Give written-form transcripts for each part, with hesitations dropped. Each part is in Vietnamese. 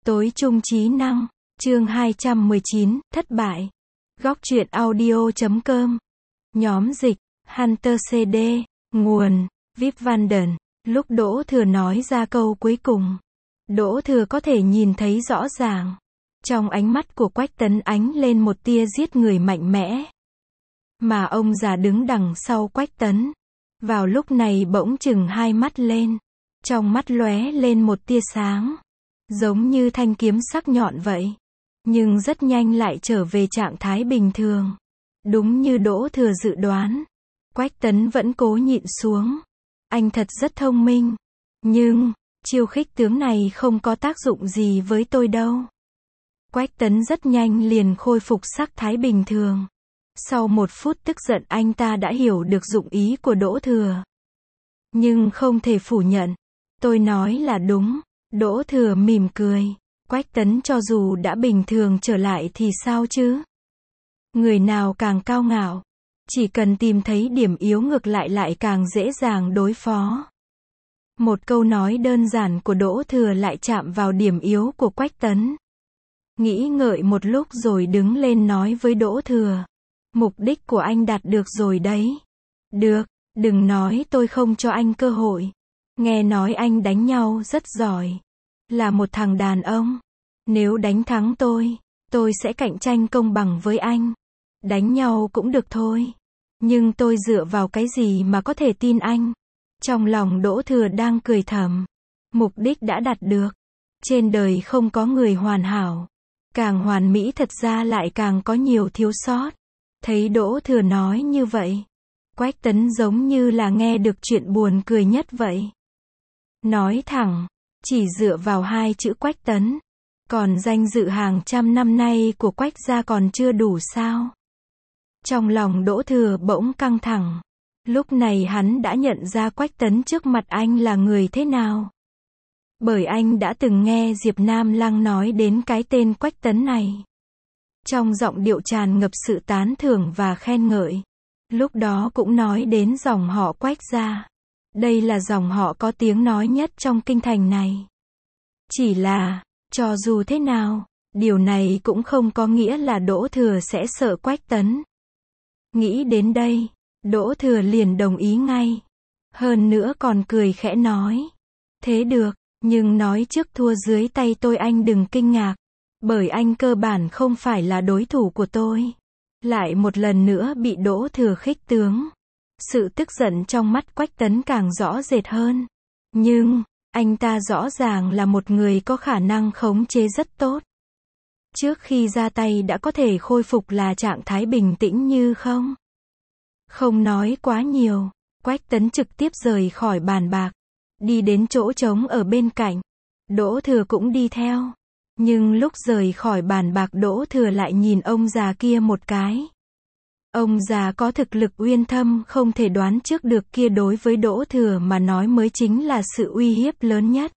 Tối trung trí năng, chương 219, thất bại. Góc truyện audio.com. Nhóm dịch, Hunter CD, nguồn, Vip Vanden. Lúc Đỗ Thừa nói ra câu cuối cùng, Đỗ Thừa có thể nhìn thấy rõ ràng. Trong ánh mắt của Quách Tấn ánh lên một tia giết người mạnh mẽ. Mà ông già đứng đằng sau Quách Tấn, vào lúc này bỗng chừng hai mắt lên. Trong mắt lóe lên một tia sáng, giống như thanh kiếm sắc nhọn vậy. Nhưng rất nhanh lại trở về trạng thái bình thường. Đúng như Đỗ Thừa dự đoán, Quách Tấn vẫn cố nhịn xuống. Anh thật rất thông minh. Nhưng, chiêu khích tướng này không có tác dụng gì với tôi đâu. Quách Tấn rất nhanh liền khôi phục sắc thái bình thường. Sau một phút tức giận anh ta đã hiểu được dụng ý của Đỗ Thừa. Nhưng không thể phủ nhận. Tôi nói là đúng. Đỗ Thừa mỉm cười. Quách Tấn cho dù đã bình thường trở lại thì sao chứ? Người nào càng cao ngạo, chỉ cần tìm thấy điểm yếu ngược lại lại càng dễ dàng đối phó. Một câu nói đơn giản của Đỗ Thừa lại chạm vào điểm yếu của Quách Tấn. Nghĩ ngợi một lúc rồi đứng lên nói với Đỗ Thừa. Mục đích của anh đạt được rồi đấy. Được, đừng nói tôi không cho anh cơ hội. Nghe nói anh đánh nhau rất giỏi. Là một thằng đàn ông. Nếu đánh thắng tôi sẽ cạnh tranh công bằng với anh. Đánh nhau cũng được thôi. Nhưng tôi dựa vào cái gì mà có thể tin anh? Trong lòng Đỗ Thừa đang cười thầm. Mục đích đã đạt được. Trên đời không có người hoàn hảo. Càng hoàn mỹ thật ra lại càng có nhiều thiếu sót. Thấy Đỗ Thừa nói như vậy, Quách Tấn giống như là nghe được chuyện buồn cười nhất vậy. Nói thẳng, chỉ dựa vào hai chữ Quách Tấn, còn danh dự hàng trăm năm nay của Quách gia còn chưa đủ sao? Trong lòng Đỗ Thừa bỗng căng thẳng. Lúc này hắn đã nhận ra Quách Tấn trước mặt anh là người thế nào. Bởi anh đã từng nghe Diệp Nam Lăng nói đến cái tên Quách Tấn này. Trong giọng điệu tràn ngập sự tán thưởng và khen ngợi. Lúc đó cũng nói đến dòng họ Quách gia. Đây là dòng họ có tiếng nói nhất trong kinh thành này. Chỉ là, cho dù thế nào, điều này cũng không có nghĩa là Đỗ Thừa sẽ sợ Quách Tấn. Nghĩ đến đây, Đỗ Thừa liền đồng ý ngay. Hơn nữa còn cười khẽ nói. Thế được, nhưng nói trước thua dưới tay tôi anh đừng kinh ngạc. Bởi anh cơ bản không phải là đối thủ của tôi. Lại một lần nữa bị Đỗ Thừa khích tướng. Sự tức giận trong mắt Quách Tấn càng rõ rệt hơn. Nhưng, anh ta rõ ràng là một người có khả năng khống chế rất tốt. Trước khi ra tay đã có thể khôi phục là trạng thái bình tĩnh như không. Không nói quá nhiều, Quách Tấn trực tiếp rời khỏi bàn bạc. Đi đến chỗ trống ở bên cạnh. Đỗ Thừa cũng đi theo. Nhưng lúc rời khỏi bàn bạc Đỗ Thừa lại nhìn ông già kia một cái. Ông già có thực lực uyên thâm không thể đoán trước được kia đối với Đỗ Thừa mà nói mới chính là sự uy hiếp lớn nhất.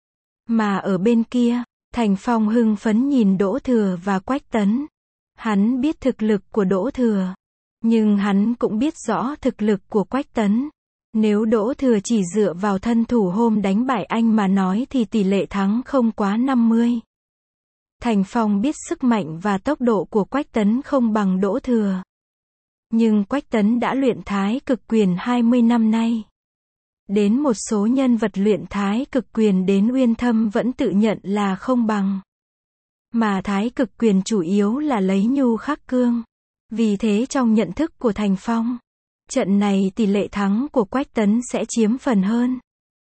Mà ở bên kia, Thành Phong hưng phấn nhìn Đỗ Thừa và Quách Tấn. Hắn biết thực lực của Đỗ Thừa. Nhưng hắn cũng biết rõ thực lực của Quách Tấn. Nếu Đỗ Thừa chỉ dựa vào thân thủ hôm đánh bại anh mà nói thì tỷ lệ thắng không quá 50. Thành Phong biết sức mạnh và tốc độ của Quách Tấn không bằng Đỗ Thừa. Nhưng Quách Tấn đã luyện thái cực quyền 20 năm nay. Đến một số nhân vật luyện thái cực quyền đến uyên thâm vẫn tự nhận là không bằng. Mà thái cực quyền chủ yếu là lấy nhu khắc cương. Vì thế trong nhận thức của Thành Phong, trận này tỷ lệ thắng của Quách Tấn sẽ chiếm phần hơn.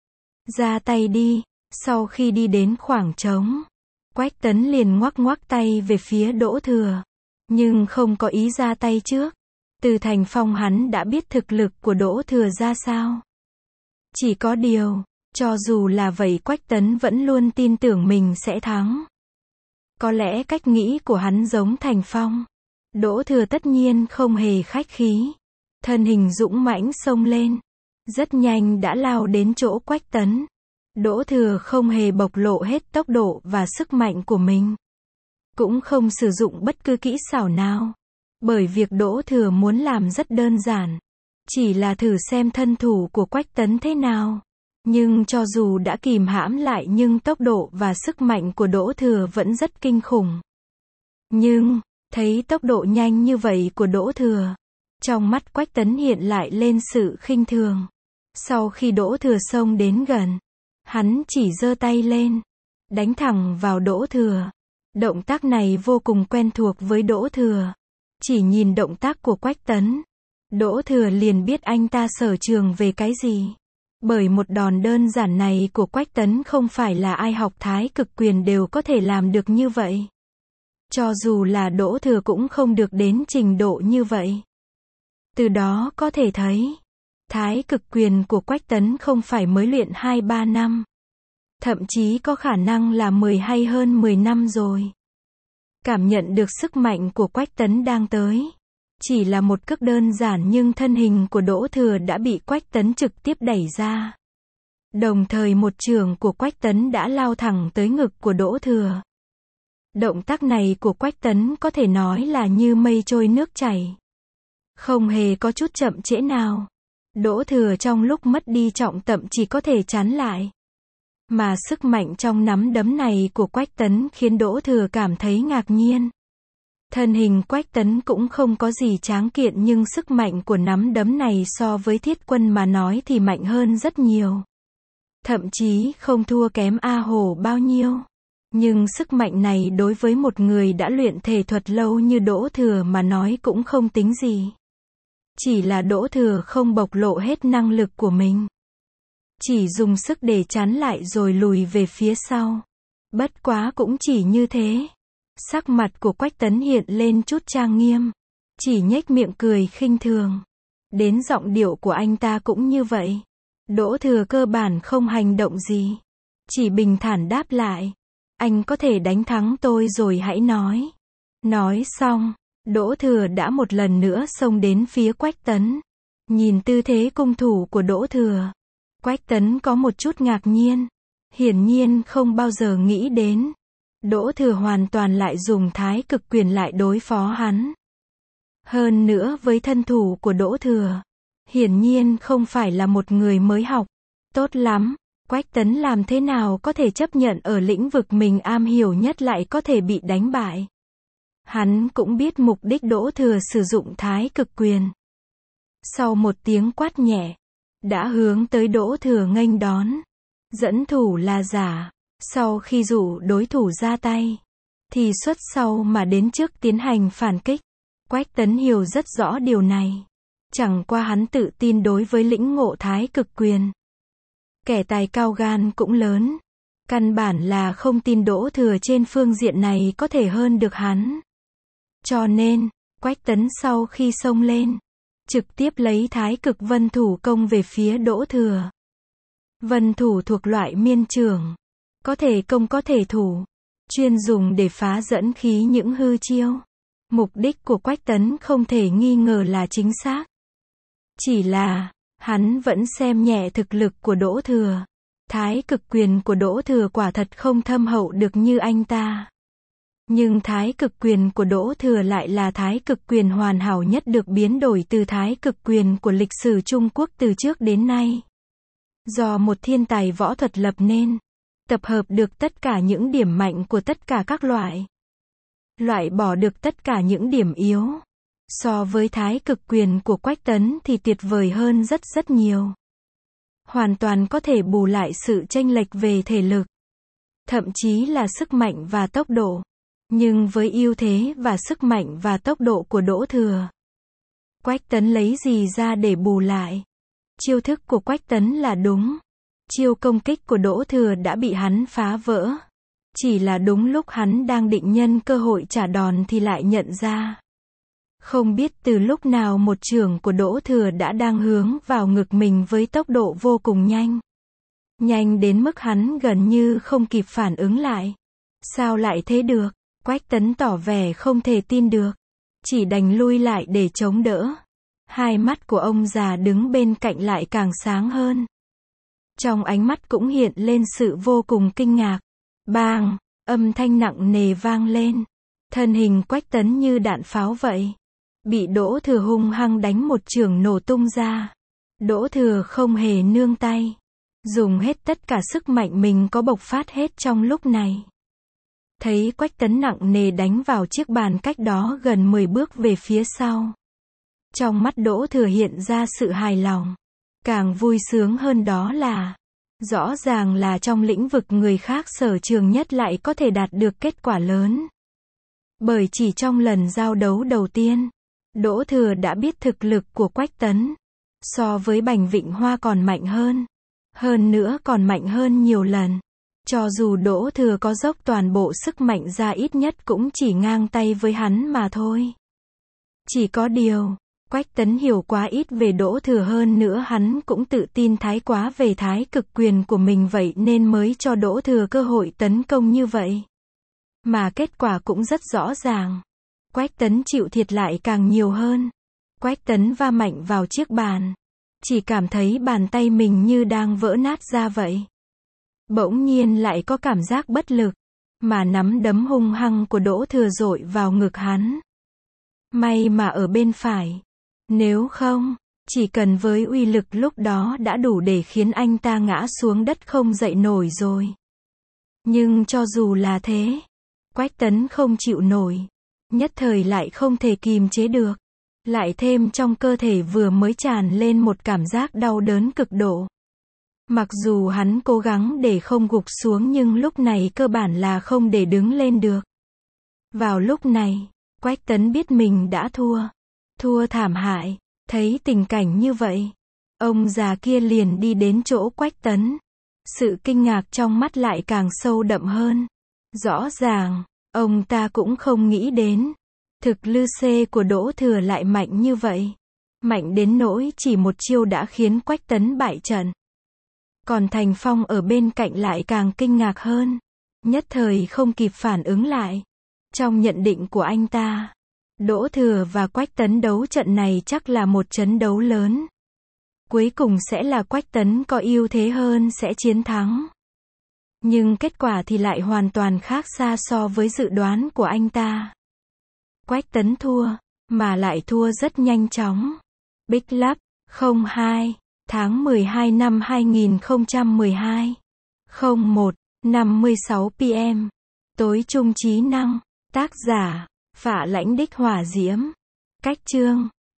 Ra tay đi. Sau khi đi đến khoảng trống, Quách Tấn liền ngoắc ngoắc tay về phía Đỗ Thừa. Nhưng không có ý ra tay trước. Từ Thành Phong hắn đã biết thực lực của Đỗ Thừa ra sao. Chỉ có điều, cho dù là vậy Quách Tấn vẫn luôn tin tưởng mình sẽ thắng. Có lẽ cách nghĩ của hắn giống Thành Phong. Đỗ Thừa tất nhiên không hề khách khí. Thân hình dũng mãnh xông lên. Rất nhanh đã lao đến chỗ Quách Tấn. Đỗ Thừa không hề bộc lộ hết tốc độ và sức mạnh của mình. Cũng không sử dụng bất cứ kỹ xảo nào. Bởi việc Đỗ Thừa muốn làm rất đơn giản. Chỉ là thử xem thân thủ của Quách Tấn thế nào. Nhưng cho dù đã kìm hãm lại nhưng tốc độ và sức mạnh của Đỗ Thừa vẫn rất kinh khủng. Nhưng, thấy tốc độ nhanh như vậy của Đỗ Thừa, trong mắt Quách Tấn hiện lại lên sự khinh thường. Sau khi Đỗ Thừa xông đến gần, hắn chỉ giơ tay lên, đánh thẳng vào Đỗ Thừa. Động tác này vô cùng quen thuộc với Đỗ Thừa. Chỉ nhìn động tác của Quách Tấn, Đỗ Thừa liền biết anh ta sở trường về cái gì. Bởi một đòn đơn giản này của Quách Tấn không phải là ai học Thái Cực Quyền đều có thể làm được như vậy. Cho dù là Đỗ Thừa cũng không được đến trình độ như vậy. Từ đó có thể thấy, Thái Cực Quyền của Quách Tấn không phải mới luyện 2-3 năm. Thậm chí có khả năng là 10 hay hơn 10 năm rồi. Cảm nhận được sức mạnh của Quách Tấn đang tới. Chỉ là một cước đơn giản nhưng thân hình của Đỗ Thừa đã bị Quách Tấn trực tiếp đẩy ra. Đồng thời một chưởng của Quách Tấn đã lao thẳng tới ngực của Đỗ Thừa. Động tác này của Quách Tấn có thể nói là như mây trôi nước chảy. Không hề có chút chậm trễ nào. Đỗ Thừa trong lúc mất đi trọng tâm chỉ có thể chắn lại. Mà sức mạnh trong nắm đấm này của Quách Tấn khiến Đỗ Thừa cảm thấy ngạc nhiên. Thân hình Quách Tấn cũng không có gì tráng kiện nhưng sức mạnh của nắm đấm này so với Thiết Quân mà nói thì mạnh hơn rất nhiều. Thậm chí không thua kém A Hổ bao nhiêu. Nhưng sức mạnh này đối với một người đã luyện thể thuật lâu như Đỗ Thừa mà nói cũng không tính gì. Chỉ là Đỗ Thừa không bộc lộ hết năng lực của mình. Chỉ dùng sức để chắn lại rồi lùi về phía sau. Bất quá cũng chỉ như thế. Sắc mặt của Quách Tấn hiện lên chút trang nghiêm. Chỉ nhếch miệng cười khinh thường. Đến giọng điệu của anh ta cũng như vậy. Đỗ Thừa cơ bản không hành động gì. Chỉ bình thản đáp lại. Anh có thể đánh thắng tôi rồi hãy nói. Nói xong, Đỗ Thừa đã một lần nữa xông đến phía Quách Tấn. Nhìn tư thế cung thủ của Đỗ Thừa, Quách Tấn có một chút ngạc nhiên. Hiển nhiên không bao giờ nghĩ đến. Đỗ Thừa hoàn toàn lại dùng Thái Cực Quyền lại đối phó hắn. Hơn nữa với thân thủ của Đỗ Thừa, hiển nhiên không phải là một người mới học. Tốt lắm, Quách Tấn làm thế nào có thể chấp nhận ở lĩnh vực mình am hiểu nhất lại có thể bị đánh bại. Hắn cũng biết mục đích Đỗ Thừa sử dụng Thái Cực Quyền. Sau một tiếng quát nhẹ, đã hướng tới Đỗ Thừa nghênh đón. Dẫn thủ là giả. Sau khi dụ đối thủ ra tay, thì xuất sau mà đến trước tiến hành phản kích. Quách Tấn hiểu rất rõ điều này. Chẳng qua hắn tự tin đối với lĩnh ngộ Thái Cực Quyền. Kẻ tài cao gan cũng lớn. Căn bản là không tin Đỗ Thừa trên phương diện này có thể hơn được hắn. Cho nên, Quách Tấn sau khi xông lên, trực tiếp lấy Thái Cực Vân Thủ công về phía Đỗ Thừa. Vân Thủ thuộc loại miên chưởng. Có thể công có thể thủ. Chuyên dùng để phá dẫn khí những hư chiêu. Mục đích của Quách Tấn không thể nghi ngờ là chính xác. Chỉ là, hắn vẫn xem nhẹ thực lực của Đỗ Thừa. Thái Cực Quyền của Đỗ Thừa quả thật không thâm hậu được như anh ta. Nhưng Thái Cực Quyền của Đỗ Thừa lại là Thái Cực Quyền hoàn hảo nhất được biến đổi từ Thái Cực Quyền của lịch sử Trung Quốc từ trước đến nay. Do một thiên tài võ thuật lập nên. Tập hợp được tất cả những điểm mạnh của tất cả các loại. Loại bỏ được tất cả những điểm yếu. So với Thái Cực Quyền của Quách Tấn thì tuyệt vời hơn rất rất nhiều. Hoàn toàn có thể bù lại sự chênh lệch về thể lực. Thậm chí là sức mạnh và tốc độ. Nhưng với ưu thế và sức mạnh và tốc độ của Đỗ Thừa, Quách Tấn lấy gì ra để bù lại? Chiêu thức của Quách Tấn là đúng. Chiêu công kích của Đỗ Thừa đã bị hắn phá vỡ. Chỉ là đúng lúc hắn đang định nhân cơ hội trả đòn thì lại nhận ra. Không biết từ lúc nào một chưởng của Đỗ Thừa đã đang hướng vào ngực mình với tốc độ vô cùng nhanh. Nhanh đến mức hắn gần như không kịp phản ứng lại. Sao lại thế được? Quách Tấn tỏ vẻ không thể tin được. Chỉ đành lui lại để chống đỡ. Hai mắt của ông già đứng bên cạnh lại càng sáng hơn. Trong ánh mắt cũng hiện lên sự vô cùng kinh ngạc. Bang! Âm thanh nặng nề vang lên. Thân hình Quách Tấn như đạn pháo vậy. Bị Đỗ Thừa hung hăng đánh một chưởng nổ tung ra. Đỗ Thừa không hề nương tay. dùng hết tất cả sức mạnh mình có bộc phát hết trong lúc này. Thấy Quách Tấn nặng nề đánh vào chiếc bàn cách đó gần 10 bước về phía sau. Trong mắt Đỗ Thừa hiện ra sự hài lòng. Càng vui sướng hơn đó là, rõ ràng là trong lĩnh vực người khác sở trường nhất lại có thể đạt được kết quả lớn. Bởi chỉ trong lần giao đấu đầu tiên, Đỗ Thừa đã biết thực lực của Quách Tấn. So với Bành Vịnh Hoa còn mạnh hơn. Hơn nữa còn mạnh hơn nhiều lần. Cho dù Đỗ Thừa có dốc toàn bộ sức mạnh ra ít nhất cũng chỉ ngang tay với hắn mà thôi. Chỉ có điều, Quách Tấn hiểu quá ít về Đỗ Thừa, hơn nữa hắn cũng tự tin thái quá về thái cực quyền của mình, vậy nên mới cho Đỗ Thừa cơ hội tấn công như vậy. Mà kết quả cũng rất rõ ràng. Quách Tấn chịu thiệt lại càng nhiều hơn. Quách Tấn va mạnh vào chiếc bàn. Chỉ cảm thấy bàn tay mình như đang vỡ nát ra vậy. Bỗng nhiên lại có cảm giác bất lực. Mà nắm đấm hung hăng của Đỗ Thừa dội vào ngực hắn. May mà ở bên phải. Nếu không, chỉ cần với uy lực lúc đó đã đủ để khiến anh ta ngã xuống đất không dậy nổi rồi. Nhưng cho dù là thế, Quách Tấn không chịu nổi. Nhất thời lại không thể kìm chế được. Lại thêm trong cơ thể vừa mới tràn lên một cảm giác đau đớn cực độ. Mặc dù hắn cố gắng để không gục xuống nhưng lúc này cơ bản là không để đứng lên được. Vào lúc này, Quách Tấn biết mình đã thua. Thua thảm hại. Thấy tình cảnh như vậy, ông già kia liền đi đến chỗ Quách Tấn. Sự kinh ngạc trong mắt lại càng sâu đậm hơn. Rõ ràng, ông ta cũng không nghĩ đến. Thực lực của Đỗ Thừa lại mạnh như vậy. Mạnh đến nỗi chỉ một chiêu đã khiến Quách Tấn bại trận. Còn Thành Phong ở bên cạnh lại càng kinh ngạc hơn. Nhất thời không kịp phản ứng lại. Trong nhận định của anh ta, Đỗ Thừa và Quách Tấn đấu trận này chắc là một trận đấu lớn. Cuối cùng sẽ là Quách Tấn có ưu thế hơn sẽ chiến thắng. Nhưng kết quả thì lại hoàn toàn khác xa so với dự đoán của anh ta. Quách Tấn thua, mà lại thua rất nhanh chóng. Big Lab, 02, tháng 12 năm 2012. 01:56 PM. Tối trung trí năng. Tác giả, Phạ Lãnh Đích Hỏa Diễm. Cách chương